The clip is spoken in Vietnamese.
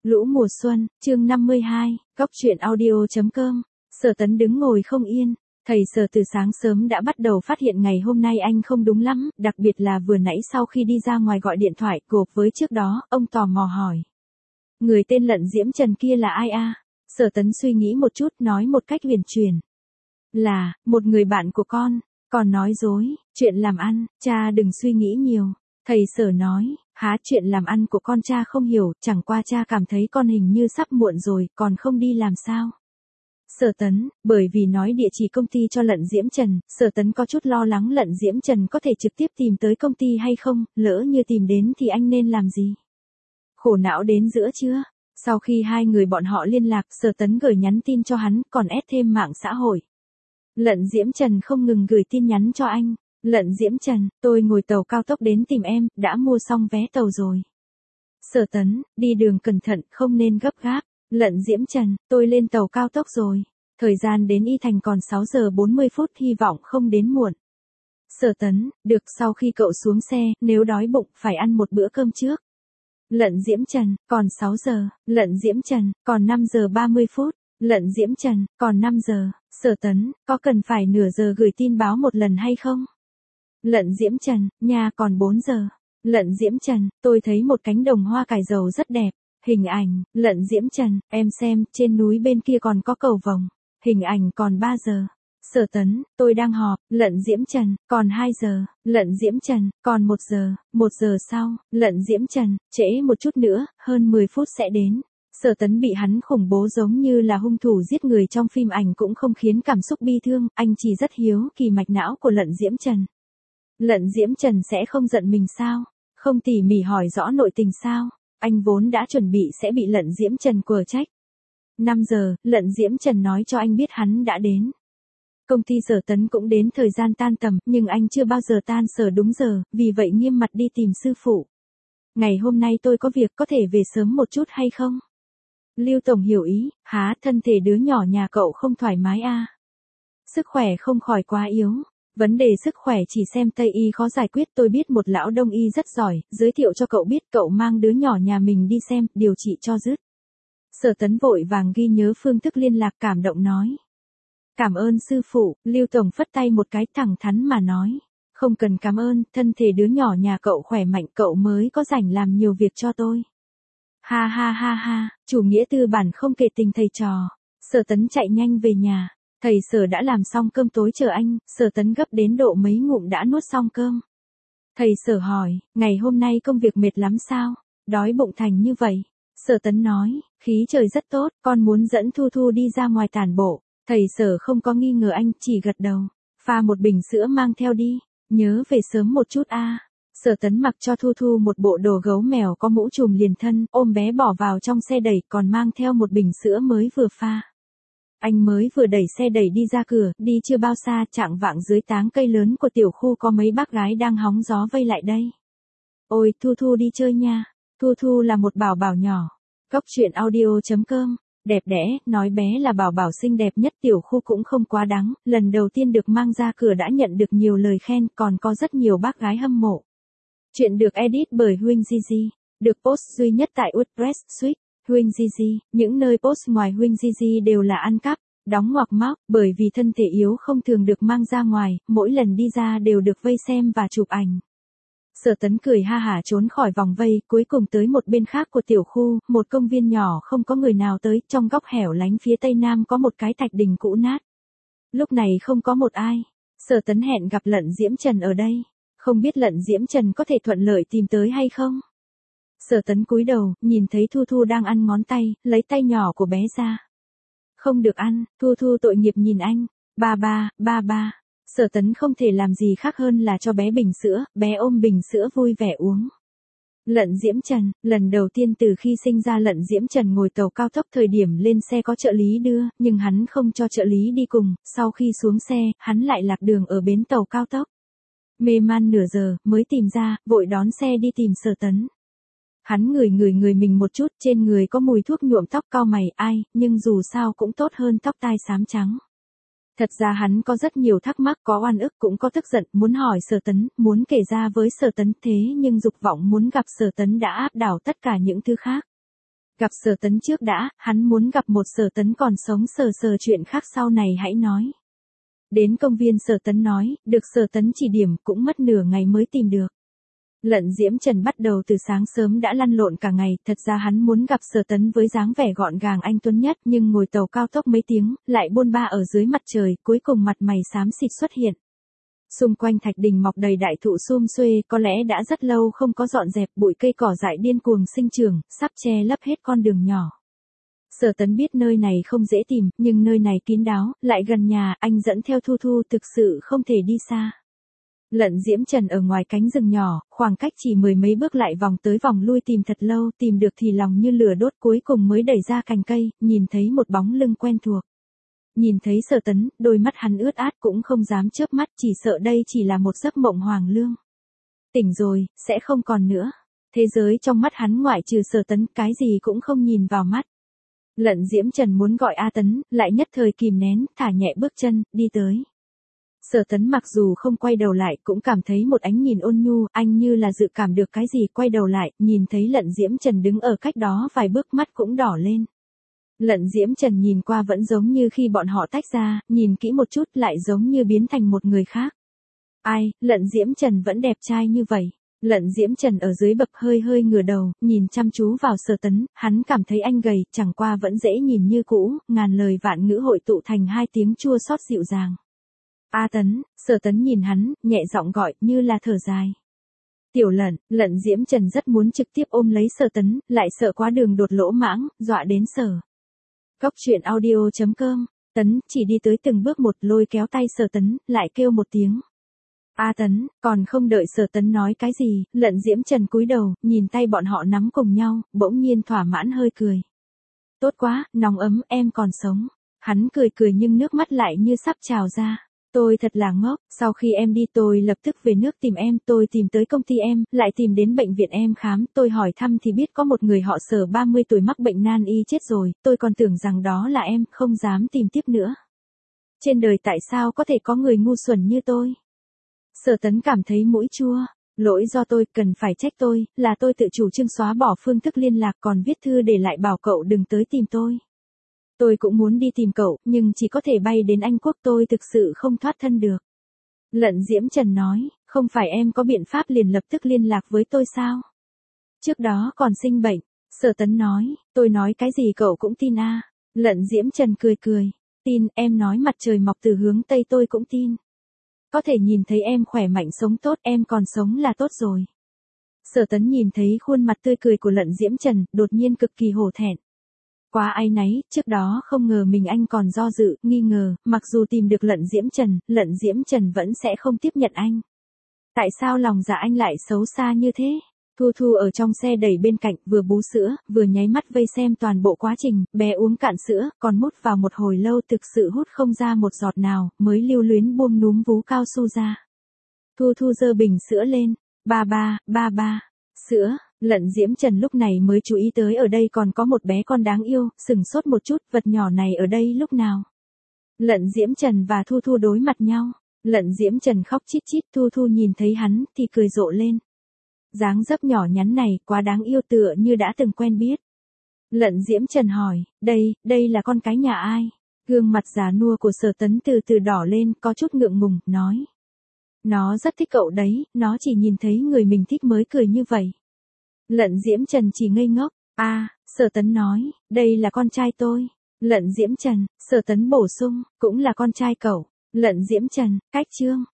Lũ mùa xuân, chương 52, góc truyện audio.com. Sở Tấn đứng ngồi không yên, thầy Sở từ sáng sớm đã bắt đầu phát hiện ngày hôm nay anh không đúng lắm, đặc biệt là vừa nãy sau khi đi ra ngoài gọi điện thoại gộp với trước đó, ông tò mò hỏi. Người tên Lận Diễm Trần kia là ai a? Sở Tấn suy nghĩ một chút nói một cách huyền chuyển. Là, một người bạn của con, còn nói dối, chuyện làm ăn, cha đừng suy nghĩ nhiều. Thầy Sở nói, há chuyện làm ăn của con cha không hiểu, chẳng qua cha cảm thấy con hình như sắp muộn rồi, còn không đi làm sao. Sở Tấn, bởi vì nói địa chỉ công ty cho Lận Diễm Trần, Sở Tấn có chút lo lắng Lận Diễm Trần có thể trực tiếp tìm tới công ty hay không, lỡ như tìm đến thì anh nên làm gì? Khổ não đến giữa trưa. Sau khi hai người bọn họ liên lạc, Sở Tấn gửi nhắn tin cho hắn, còn ép thêm mạng xã hội. Lận Diễm Trần không ngừng gửi tin nhắn cho anh. Lận Diễm Trần, tôi ngồi tàu cao tốc đến tìm em, đã mua xong vé tàu rồi. Sở Tấn, đi đường cẩn thận, không nên gấp gáp. Lận Diễm Trần, tôi lên tàu cao tốc rồi. Thời gian đến Y Thành còn 6 giờ 40 phút, hy vọng không đến muộn. Sở Tấn, được, sau khi cậu xuống xe, nếu đói bụng, phải ăn một bữa cơm trước. Lận Diễm Trần, còn 6 giờ. Lận Diễm Trần, còn 5 giờ 30 phút. Lận Diễm Trần, còn 5 giờ. Sở Tấn, có cần phải nửa giờ gửi tin báo một lần hay không? Lận Diễm Trần, nhà còn 4 giờ. Lận Diễm Trần, tôi thấy một cánh đồng hoa cải dầu rất đẹp. Hình ảnh, Lận Diễm Trần, em xem, trên núi bên kia còn có cầu vồng. Hình ảnh còn 3 giờ. Sở Tấn, tôi đang họp. Lận Diễm Trần, còn 2 giờ. Lận Diễm Trần, còn 1 giờ. 1 giờ sau. Lận Diễm Trần, trễ một chút nữa, hơn 10 phút sẽ đến. Sở Tấn bị hắn khủng bố giống như là hung thủ giết người trong phim ảnh cũng không khiến cảm xúc bi thương, anh chỉ rất hiếu kỳ mạch não của Lận Diễm Trần. Lận Diễm Trần sẽ không giận mình sao? Không tỉ mỉ hỏi rõ nội tình sao? Anh vốn đã chuẩn bị sẽ bị Lận Diễm Trần quở trách. 5 giờ, Lận Diễm Trần nói cho anh biết hắn đã đến. Công ty Sở Tấn cũng đến thời gian tan tầm, nhưng anh chưa bao giờ tan sở đúng giờ, vì vậy nghiêm mặt đi tìm sư phụ. Ngày hôm nay tôi có việc, có thể về sớm một chút hay không? Lưu Tổng hiểu ý, há, thân thể đứa nhỏ nhà cậu không thoải mái à? Sức khỏe không khỏi quá yếu. Vấn đề sức khỏe chỉ xem Tây y khó giải quyết, tôi biết một lão Đông y rất giỏi, giới thiệu cho cậu biết, cậu mang đứa nhỏ nhà mình đi xem, điều trị cho dứt. Sở Tấn vội vàng ghi nhớ phương thức liên lạc, cảm động nói. Cảm ơn sư phụ. Lưu Tổng phất tay một cái, thẳng thắn mà nói. Không cần cảm ơn, thân thể đứa nhỏ nhà cậu khỏe mạnh, cậu mới có rảnh làm nhiều việc cho tôi. Ha ha ha ha, chủ nghĩa tư bản không kể tình thầy trò. Sở Tấn chạy nhanh về nhà. Thầy Sở đã làm xong cơm tối chờ anh, Sở Tấn gấp đến độ mấy ngụm đã nuốt xong cơm. Thầy Sở hỏi, ngày hôm nay công việc mệt lắm sao? Đói bụng thành như vậy. Sở Tấn nói, khí trời rất tốt, con muốn dẫn Thu Thu đi ra ngoài tản bộ. Thầy Sở không có nghi ngờ anh, chỉ gật đầu. Pha một bình sữa mang theo đi, nhớ về sớm một chút a. Sở Tấn mặc cho Thu Thu một bộ đồ gấu mèo có mũ trùm liền thân, ôm bé bỏ vào trong xe đẩy, còn mang theo một bình sữa mới vừa pha. Anh mới vừa đẩy xe đẩy đi ra cửa, đi chưa bao xa, chạng vạng dưới táng cây lớn của tiểu khu có mấy bác gái đang hóng gió vây lại đây. Ôi, Thu Thu đi chơi nha. Thu Thu là một bảo bảo nhỏ. Góc truyện audio.com. Đẹp đẽ, nói bé là bảo bảo xinh đẹp nhất tiểu khu cũng không quá đáng, lần đầu tiên được mang ra cửa đã nhận được nhiều lời khen, còn có rất nhiều bác gái hâm mộ. Chuyện được edit bởi Huỳnh Gigi, được post duy nhất tại WordPress Suite. Huỳnh Gigi, những nơi post ngoài Huỳnh Gigi đều là ăn cắp, đóng ngoặc móc, bởi vì thân thể yếu không thường được mang ra ngoài, mỗi lần đi ra đều được vây xem và chụp ảnh. Sở Tấn cười ha hả trốn khỏi vòng vây, cuối cùng tới một bên khác của tiểu khu, một công viên nhỏ không có người nào tới, trong góc hẻo lánh phía tây nam có một cái thạch đình cũ nát. Lúc này không có một ai. Sở Tấn hẹn gặp Lận Diễm Trần ở đây, không biết Lận Diễm Trần có thể thuận lợi tìm tới hay không. Sở Tấn cúi đầu, nhìn thấy Thu Thu đang ăn ngón tay, lấy tay nhỏ của bé ra. Không được ăn. Thu Thu tội nghiệp nhìn anh. Ba ba, ba ba. Sở Tấn không thể làm gì khác hơn là cho bé bình sữa, bé ôm bình sữa vui vẻ uống. Lận Diễm Trần, lần đầu tiên từ khi sinh ra Lận Diễm Trần ngồi tàu cao tốc, thời điểm lên xe có trợ lý đưa, nhưng hắn không cho trợ lý đi cùng, sau khi xuống xe, hắn lại lạc đường ở bến tàu cao tốc. Mê man nửa giờ, mới tìm ra, vội đón xe đi tìm Sở Tấn. Hắn ngửi người mình một chút, trên người có mùi thuốc nhuộm tóc, cau mày, ai, nhưng dù sao cũng tốt hơn tóc tai xám trắng. Thật ra hắn có rất nhiều thắc mắc, có oan ức cũng có tức giận, muốn hỏi Sở Tấn, muốn kể ra với Sở Tấn, thế nhưng dục vọng muốn gặp Sở Tấn đã áp đảo tất cả những thứ khác. Gặp Sở Tấn trước đã, hắn muốn gặp một Sở Tấn còn sống, Sở chuyện khác sau này hãy nói. Đến công viên Sở Tấn nói, được Sở Tấn chỉ điểm cũng mất nửa ngày mới tìm được. Lận Diễm Trần bắt đầu từ sáng sớm đã lăn lộn cả ngày, thật ra hắn muốn gặp Sở Tấn với dáng vẻ gọn gàng anh tuấn nhất, nhưng ngồi tàu cao tốc mấy tiếng, lại bôn ba ở dưới mặt trời, cuối cùng mặt mày xám xịt xuất hiện. Xung quanh thạch đình mọc đầy đại thụ sum xuê, có lẽ đã rất lâu không có dọn dẹp, bụi cây cỏ dại điên cuồng sinh trưởng, sắp che lấp hết con đường nhỏ. Sở Tấn biết nơi này không dễ tìm, nhưng nơi này kín đáo, lại gần nhà, anh dẫn theo Thu Thu thực sự không thể đi xa. Lận Diễm Trần ở ngoài cánh rừng nhỏ, khoảng cách chỉ mười mấy bước lại vòng tới vòng lui tìm thật lâu, tìm được thì lòng như lửa đốt, cuối cùng mới đẩy ra cành cây, nhìn thấy một bóng lưng quen thuộc. Nhìn thấy Sở Tấn, đôi mắt hắn ướt át cũng không dám chớp mắt, chỉ sợ đây chỉ là một giấc mộng hoàng lương. Tỉnh rồi, sẽ không còn nữa. Thế giới trong mắt hắn ngoại trừ Sở Tấn, cái gì cũng không nhìn vào mắt. Lận Diễm Trần muốn gọi A Tấn, lại nhất thời kìm nén, thả nhẹ bước chân, đi tới. Sở Tấn mặc dù không quay đầu lại cũng cảm thấy một ánh nhìn ôn nhu, anh như là dự cảm được cái gì, quay đầu lại, nhìn thấy Lận Diễm Trần đứng ở cách đó vài bước, mắt cũng đỏ lên. Lận Diễm Trần nhìn qua vẫn giống như khi bọn họ tách ra, nhìn kỹ một chút lại giống như biến thành một người khác. Ai, Lận Diễm Trần vẫn đẹp trai như vậy. Lận Diễm Trần ở dưới bậc hơi hơi ngửa đầu, nhìn chăm chú vào Sở Tấn, hắn cảm thấy anh gầy, chẳng qua vẫn dễ nhìn như cũ, ngàn lời vạn ngữ hội tụ thành hai tiếng chua xót dịu dàng. A Tấn, Sở Tấn nhìn hắn, nhẹ giọng gọi, như là thở dài. Tiểu Lận, Lận Diễm Trần rất muốn trực tiếp ôm lấy Sở Tấn, lại sợ quá đường đột lỗ mãng, dọa đến Sở. Góc truyện audio.com, Tấn chỉ đi tới từng bước một, lôi kéo tay Sở Tấn, lại kêu một tiếng. A Tấn, còn không đợi Sở Tấn nói cái gì, Lận Diễm Trần cúi đầu, nhìn tay bọn họ nắm cùng nhau, bỗng nhiên thỏa mãn hơi cười. Tốt quá, nóng ấm, em còn sống. Hắn cười cười nhưng nước mắt lại như sắp trào ra. Tôi thật là ngốc, sau khi em đi tôi lập tức về nước tìm em, tôi tìm tới công ty em, lại tìm đến bệnh viện em khám, tôi hỏi thăm thì biết có một người họ Sở 30 tuổi mắc bệnh nan y chết rồi, tôi còn tưởng rằng đó là em, không dám tìm tiếp nữa. Trên đời tại sao có thể có người ngu xuẩn như tôi? Sở Tấn cảm thấy mũi chua, lỗi do tôi, cần phải trách tôi, là tôi tự chủ trương xóa bỏ phương thức liên lạc, còn viết thư để lại bảo cậu đừng tới tìm tôi. Tôi cũng muốn đi tìm cậu, nhưng chỉ có thể bay đến Anh Quốc, tôi thực sự không thoát thân được. Lận Diễm Trần nói, không phải em có biện pháp liền lập tức liên lạc với tôi sao? Trước đó còn sinh bệnh. Sở Tấn nói, tôi nói cái gì cậu cũng tin à? Lận Diễm Trần cười cười, tin, em nói mặt trời mọc từ hướng Tây tôi cũng tin. Có thể nhìn thấy em khỏe mạnh sống tốt, em còn sống là tốt rồi. Sở Tấn nhìn thấy khuôn mặt tươi cười của Lận Diễm Trần, đột nhiên cực kỳ hổ thẹn. Quá áy náy, trước đó không ngờ mình anh còn do dự, nghi ngờ, mặc dù tìm được Lận Diễm Trần vẫn sẽ không tiếp nhận anh. Tại sao lòng dạ anh lại xấu xa như thế? Thu Thu ở trong xe đẩy bên cạnh, vừa bú sữa, vừa nháy mắt vây xem toàn bộ quá trình, bé uống cạn sữa, còn mút vào một hồi lâu thực sự hút không ra một giọt nào, mới lưu luyến buông núm vú cao su ra. Thu Thu giơ bình sữa lên, ba, sữa. Lận Diễm Trần lúc này mới chú ý tới ở đây còn có một bé con đáng yêu, sừng sốt một chút, vật nhỏ này ở đây lúc nào? Lận Diễm Trần và Thu Thu đối mặt nhau, Lận Diễm Trần khóc chít chít, Thu Thu nhìn thấy hắn thì cười rộ lên. Dáng dấp nhỏ nhắn này quá đáng yêu, tựa như đã từng quen biết. Lận Diễm Trần hỏi, đây là con cái nhà ai? Gương mặt già nua của Sở Tấn từ từ đỏ lên, có chút ngượng ngùng, nói. Nó rất thích cậu đấy, nó chỉ nhìn thấy người mình thích mới cười như vậy. Lận Diễm Trần chỉ ngây ngốc, Sở Tấn nói, đây là con trai tôi. Lận Diễm Trần, Sở Tấn bổ sung, cũng là con trai cậu. Lận Diễm Trần, cách chương.